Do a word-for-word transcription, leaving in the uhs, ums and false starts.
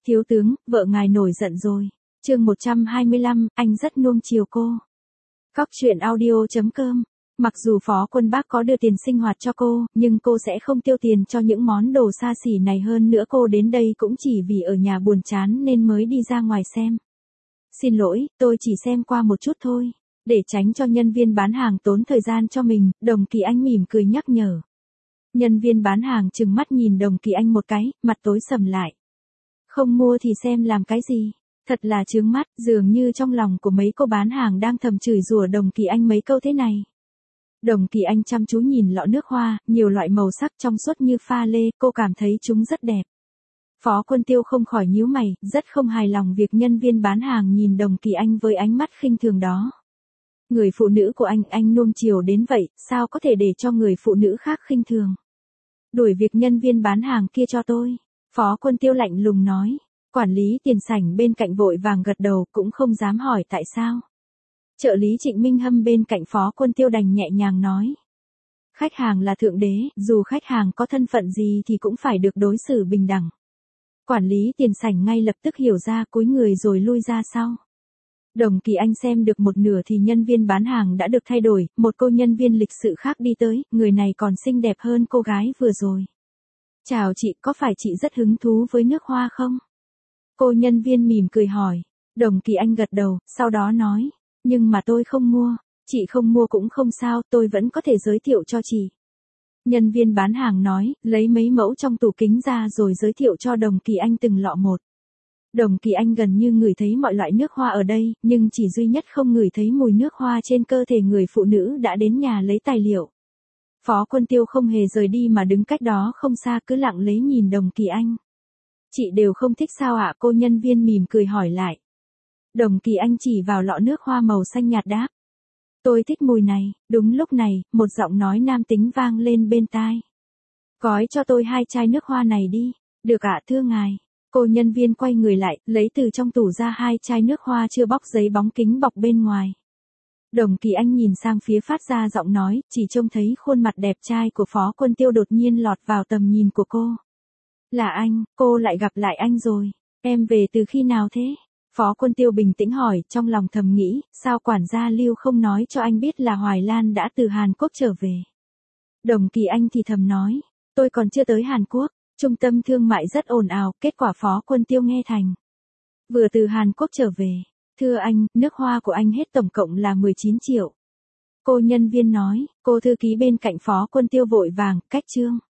Thiếu tướng, vợ ngài nổi giận rồi. Chương một trăm hai mươi lăm, anh rất nuông chiều cô. Cóc truyện audio chấm com. Mặc dù Phó Quân Bác có đưa tiền sinh hoạt cho cô, nhưng cô sẽ không tiêu tiền cho những món đồ xa xỉ này, hơn nữa cô đến đây cũng chỉ vì ở nhà buồn chán nên mới đi ra ngoài xem. Xin lỗi, tôi chỉ xem qua một chút thôi. Để tránh cho nhân viên bán hàng tốn thời gian cho mình, Đồng Kỳ Anh mỉm cười nhắc nhở. Nhân viên bán hàng trừng mắt nhìn Đồng Kỳ Anh một cái, mặt tối sầm lại. Không mua thì xem làm cái gì? Thật là chướng mắt, dường như trong lòng của mấy cô bán hàng đang thầm chửi rủa Đồng Kỳ Anh mấy câu thế này. Đồng Kỳ Anh chăm chú nhìn lọ nước hoa, nhiều loại màu sắc trong suốt như pha lê, cô cảm thấy chúng rất đẹp. Phó Quân Tiêu không khỏi nhíu mày, rất không hài lòng việc nhân viên bán hàng nhìn Đồng Kỳ Anh với ánh mắt khinh thường đó. Người phụ nữ của anh, anh nuông chiều đến vậy, sao có thể để cho người phụ nữ khác khinh thường? Đuổi việc nhân viên bán hàng kia cho tôi. Phó Quân Tiêu lạnh lùng nói. Quản lý tiền sảnh bên cạnh vội vàng gật đầu, cũng không dám hỏi tại sao. Trợ lý Trịnh Minh Hâm bên cạnh Phó Quân Tiêu đành nhẹ nhàng nói. Khách hàng là thượng đế, dù khách hàng có thân phận gì thì cũng phải được đối xử bình đẳng. Quản lý tiền sảnh ngay lập tức hiểu ra, cúi người rồi lui ra sau. Đồng Kỳ Anh xem được một nửa thì nhân viên bán hàng đã được thay đổi, một cô nhân viên lịch sự khác đi tới, người này còn xinh đẹp hơn cô gái vừa rồi. Chào chị, có phải chị rất hứng thú với nước hoa không? Cô nhân viên mỉm cười hỏi. Đồng Kỳ Anh gật đầu, sau đó nói, nhưng mà tôi không mua. Chị không mua cũng không sao, tôi vẫn có thể giới thiệu cho chị. Nhân viên bán hàng nói, lấy mấy mẫu trong tủ kính ra rồi giới thiệu cho Đồng Kỳ Anh từng lọ một. Đồng Kỳ Anh gần như ngửi thấy mọi loại nước hoa ở đây, nhưng chỉ duy nhất không ngửi thấy mùi nước hoa trên cơ thể người phụ nữ đã đến nhà lấy tài liệu. Phó Quân Tiêu không hề rời đi mà đứng cách đó không xa, cứ lặng lẽ nhìn Đồng Kỳ Anh. Chị đều không thích sao ạ? Cô nhân viên mỉm cười hỏi lại. Đồng Kỳ Anh chỉ vào lọ nước hoa màu xanh nhạt đáp. Tôi thích mùi này. Đúng lúc này, một giọng nói nam tính vang lên bên tai. Gói cho tôi hai chai nước hoa này đi. Được ạ, thưa ngài. Cô nhân viên quay người lại, lấy từ trong tủ ra hai chai nước hoa chưa bóc giấy bóng kính bọc bên ngoài. Đồng Kỳ Anh nhìn sang phía phát ra giọng nói, chỉ trông thấy khuôn mặt đẹp trai của Phó Quân Tiêu đột nhiên lọt vào tầm nhìn của cô. Là anh, cô lại gặp lại anh rồi. Em về từ khi nào thế? Phó Quân Tiêu bình tĩnh hỏi, trong lòng thầm nghĩ, sao quản gia Lưu không nói cho anh biết là Hoài Lan đã từ Hàn Quốc trở về. Đồng Kỳ Anh thì thầm nói, tôi còn chưa tới Hàn Quốc, trung tâm thương mại rất ồn ào, kết quả Phó Quân Tiêu nghe thành. Vừa từ Hàn Quốc trở về, thưa anh, nước hoa của anh hết tổng cộng là mười chín triệu. Cô nhân viên nói, cô thư ký bên cạnh Phó Quân Tiêu vội vàng, cách chương.